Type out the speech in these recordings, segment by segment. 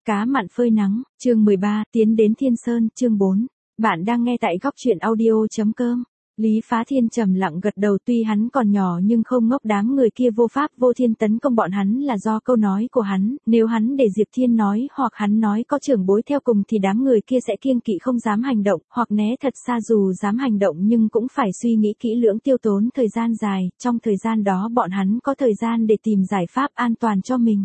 Cá mặn phơi nắng, chương 13, tiến đến Thiên Sơn, chương 4. Bạn đang nghe tại góc truyện audio.com. Lý Phá Thiên trầm lặng gật đầu, tuy hắn còn nhỏ nhưng không ngốc, đám người kia vô pháp vô thiên tấn công bọn hắn là do câu nói của hắn, nếu hắn để Diệp Thiên nói hoặc hắn nói có trưởng bối theo cùng thì đám người kia sẽ kiêng kỵ không dám hành động, hoặc né thật xa, dù dám hành động nhưng cũng phải suy nghĩ kỹ lưỡng, tiêu tốn thời gian dài, trong thời gian đó bọn hắn có thời gian để tìm giải pháp an toàn cho mình.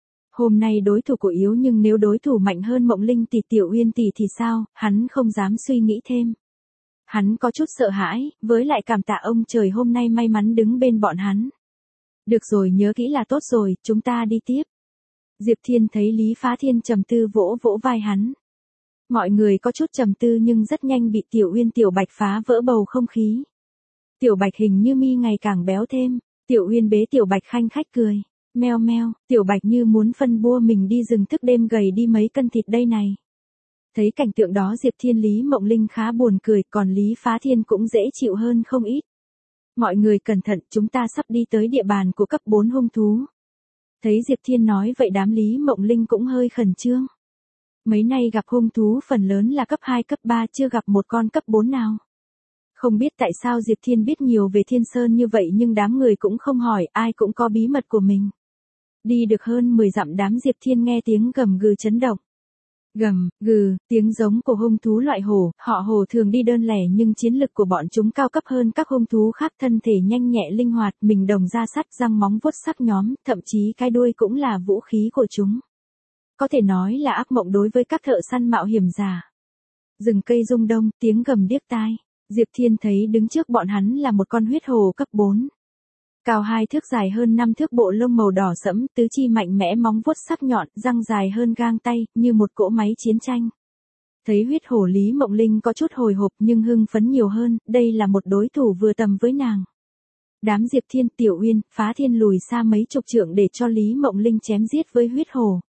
Hôm nay đối thủ của yếu, nhưng nếu đối thủ mạnh hơn Mộng Linh tỷ, Tiểu Uyên tỷ thì sao, hắn không dám suy nghĩ thêm. Hắn có chút sợ hãi, với lại cảm tạ ông trời hôm nay may mắn đứng bên bọn hắn. Được rồi, nhớ kỹ là tốt rồi, chúng ta đi tiếp. Diệp Thiên thấy Lý Phá Thiên trầm tư, vỗ vỗ vai hắn. Mọi người có chút trầm tư nhưng rất nhanh bị Tiểu Uyên Tiểu Bạch phá vỡ bầu không khí. Tiểu Bạch hình như mi ngày càng béo thêm, Tiểu Uyên bế Tiểu Bạch khanh khách cười. Meo meo, Tiểu Bạch như muốn phân bua mình đi rừng thức đêm, gầy đi mấy cân thịt đây này. Thấy cảnh tượng đó Diệp Thiên, Lý Mộng Linh khá buồn cười, còn Lý Phá Thiên cũng dễ chịu hơn không ít. Mọi người cẩn thận, chúng ta sắp đi tới địa bàn của cấp 4 hung thú. Thấy Diệp Thiên nói vậy đám Lý Mộng Linh cũng hơi khẩn trương. Mấy nay gặp hung thú phần lớn là cấp 2, cấp 3, chưa gặp một con cấp 4 nào. Không biết tại sao Diệp Thiên biết nhiều về Thiên Sơn như vậy nhưng đám người cũng không hỏi, ai cũng có bí mật của mình. Đi được hơn 10 dặm đám Diệp Thiên nghe tiếng gầm gừ chấn động. Gầm, gừ, tiếng giống của hung thú loại hổ, họ hổ thường đi đơn lẻ nhưng chiến lực của bọn chúng cao cấp hơn các hung thú khác, thân thể nhanh nhẹ linh hoạt, mình đồng da sắt, răng móng vuốt sắc nhóm, thậm chí cái đuôi cũng là vũ khí của chúng. Có thể nói là ác mộng đối với các thợ săn mạo hiểm giả. Rừng cây rung đông, tiếng gầm điếc tai. Diệp Thiên thấy đứng trước bọn hắn là một con huyết hổ cấp 4. Cao 2 thước, dài hơn 5 thước, bộ lông màu đỏ sẫm, tứ chi mạnh mẽ, móng vuốt sắc nhọn, răng dài hơn gang tay, như một cỗ máy chiến tranh. Thấy huyết hổ Lý Mộng Linh có chút hồi hộp nhưng hưng phấn nhiều hơn, đây là một đối thủ vừa tầm với nàng. Đám Diệp Thiên, Tiểu Uyên, Phá Thiên lùi xa mấy chục trượng để cho Lý Mộng Linh chém giết với huyết hổ.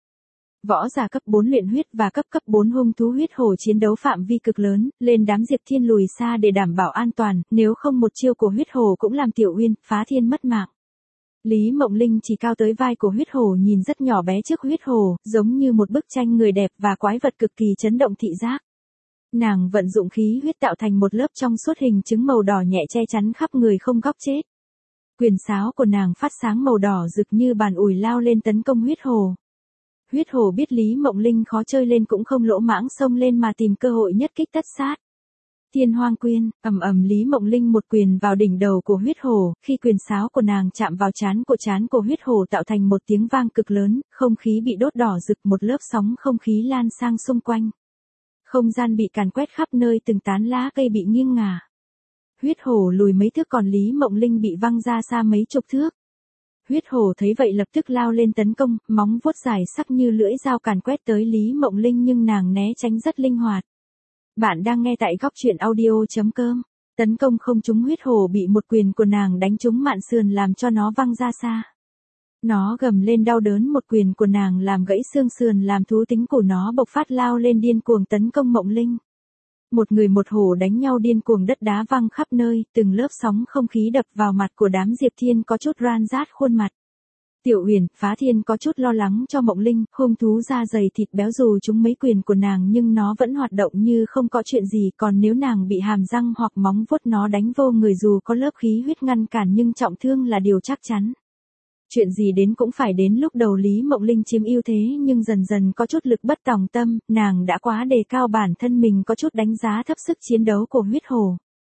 Võ giả cấp 4 luyện huyết và cấp 4 hung thú huyết hổ chiến đấu phạm vi cực lớn, lên đám Diệp Thiên lùi xa để đảm bảo an toàn, nếu không một chiêu của huyết hổ cũng làm Tiểu Uyên, Phá Thiên mất mạng. Lý Mộng Linh chỉ cao tới vai của huyết hổ, nhìn rất nhỏ bé trước huyết hổ, giống như một bức tranh người đẹp và quái vật cực kỳ chấn động thị giác. Nàng vận dụng khí huyết tạo thành một lớp trong suốt hình trứng màu đỏ nhẹ che chắn khắp người không góc chết. Quyền sáo của nàng phát sáng màu đỏ rực như bàn ủi lao lên tấn công huyết hổ. Huyết hổ biết Lý Mộng Linh khó chơi lên cũng không lỗ mãng xông lên mà tìm cơ hội nhất kích tất sát. Thiên Hoang Quyên, ầm ầm, Lý Mộng Linh một quyền vào đỉnh đầu của huyết hổ, khi quyền sáo của nàng chạm vào trán của huyết hổ tạo thành một tiếng vang cực lớn, không khí bị đốt đỏ rực, một lớp sóng không khí lan sang xung quanh. Không gian bị càn quét khắp nơi, từng tán lá cây bị nghiêng ngả. Huyết hổ lùi mấy thước còn Lý Mộng Linh bị văng ra xa mấy chục thước. Huyết hổ thấy vậy lập tức lao lên tấn công, móng vuốt dài sắc như lưỡi dao càn quét tới Lý Mộng Linh nhưng nàng né tránh rất linh hoạt. Bạn đang nghe tại góc truyện audio.com. Tấn công không trúng, huyết hổ bị một quyền của nàng đánh trúng mạn sườn làm cho nó văng ra xa. Nó gầm lên đau đớn, một quyền của nàng làm gãy xương sườn làm thú tính của nó bộc phát lao lên điên cuồng tấn công Mộng Linh. Một người một hổ đánh nhau điên cuồng, đất đá văng khắp nơi, từng lớp sóng không khí đập vào mặt của đám Diệp Thiên có chút ran rát khuôn mặt. Tiểu Uyển, Phá Thiên có chút lo lắng cho Mộng Linh, hung thú da dày thịt béo dù chúng mấy quyền của nàng nhưng nó vẫn hoạt động như không có chuyện gì, còn nếu nàng bị hàm răng hoặc móng vuốt nó đánh vô người dù có lớp khí huyết ngăn cản nhưng trọng thương là điều chắc chắn. Chuyện gì đến cũng phải đến, lúc đầu Lý Mộng Linh chiếm ưu thế nhưng dần dần có chút lực bất tòng tâm, nàng đã quá đề cao bản thân mình, có chút đánh giá thấp sức chiến đấu của huyết hổ.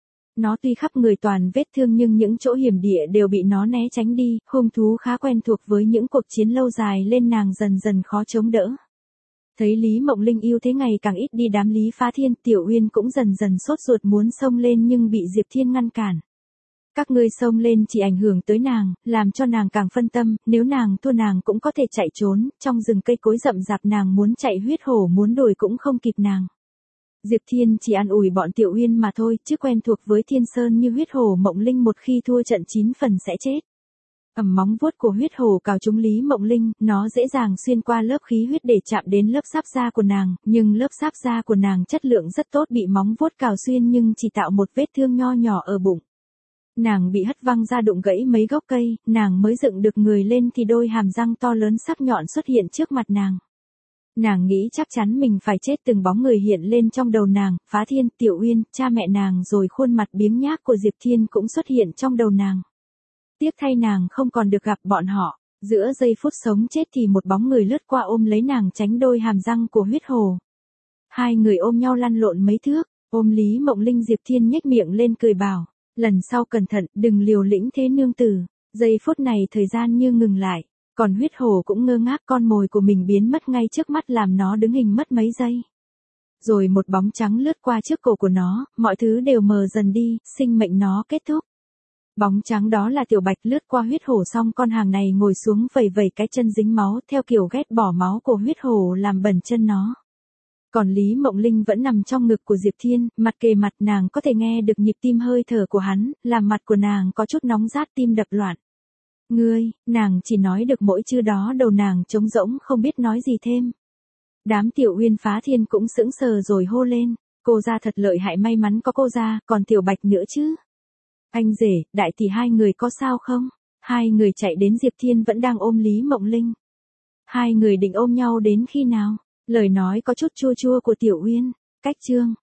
Nó tuy khắp người toàn vết thương nhưng những chỗ hiểm địa đều bị nó né tránh đi, hung thú khá quen thuộc với những cuộc chiến lâu dài lên nàng dần dần khó chống đỡ. Thấy Lý Mộng Linh ưu thế ngày càng ít đi đám Lý Phá Thiên, Tiểu Uyên cũng dần dần sốt ruột muốn xông lên nhưng bị Diệp Thiên ngăn cản. Các ngươi xông lên chỉ ảnh hưởng tới nàng, làm cho nàng càng phân tâm, nếu nàng thua nàng cũng có thể chạy trốn, trong rừng cây cối rậm rạp nàng muốn chạy huyết hổ muốn đuổi cũng không kịp nàng. Diệp Thiên chỉ an ủi bọn Tiểu Uyên mà thôi, chứ quen thuộc với Thiên Sơn như huyết hổ Mộng Linh một khi thua trận 9 phần sẽ chết. Móng vuốt của huyết hổ cào trúng Lý Mộng Linh, nó dễ dàng xuyên qua lớp khí huyết để chạm đến lớp giáp da của nàng, nhưng lớp giáp da của nàng chất lượng rất tốt, bị móng vuốt cào xuyên nhưng chỉ tạo một vết thương nho nhỏ ở bụng. Nàng bị hất văng ra đụng gãy mấy gốc cây, nàng mới dựng được người lên thì đôi hàm răng to lớn sắc nhọn xuất hiện trước mặt nàng. Nàng nghĩ chắc chắn mình phải chết, từng bóng người hiện lên trong đầu nàng, Phá Thiên, Tiểu Uyên, cha mẹ nàng, rồi khuôn mặt biếng nhác của Diệp Thiên cũng xuất hiện trong đầu nàng. Tiếc thay nàng không còn được gặp bọn họ, giữa giây phút sống chết thì một bóng người lướt qua ôm lấy nàng tránh đôi hàm răng của huyết hồ. Hai người ôm nhau lăn lộn mấy thước, ôm Lý Mộng Linh, Diệp Thiên nhếch miệng lên cười bảo, lần sau cẩn thận, đừng liều lĩnh thế nương tử. Giây phút này thời gian như ngừng lại, còn huyết hồ cũng ngơ ngác, con mồi của mình biến mất ngay trước mắt làm nó đứng hình mất mấy giây. Rồi một bóng trắng lướt qua trước cổ của nó, mọi thứ đều mờ dần đi, sinh mệnh nó kết thúc. Bóng trắng đó là Tiểu Bạch lướt qua huyết hổ, xong con hàng này ngồi xuống vẩy vẩy cái chân dính máu theo kiểu ghét bỏ máu của huyết hổ làm bẩn chân nó. Còn Lý Mộng Linh vẫn nằm trong ngực của Diệp Thiên, mặt kề mặt, nàng có thể nghe được nhịp tim hơi thở của hắn, làm mặt của nàng có chút nóng rát, tim đập loạn. Ngươi, nàng chỉ nói được mỗi chữ đó, đầu nàng trống rỗng không biết nói gì thêm. Đám Tiểu Uyên, Phá Thiên cũng sững sờ rồi hô lên, cô ra thật lợi hại, may mắn có cô ra, còn Tiểu Bạch nữa chứ. Anh rể, đại tỷ, hai người có sao không? Hai người chạy đến, Diệp Thiên vẫn đang ôm Lý Mộng Linh. Hai người định ôm nhau đến khi nào? Lời nói có chút chua chua của Tiểu Uyên. Cách chương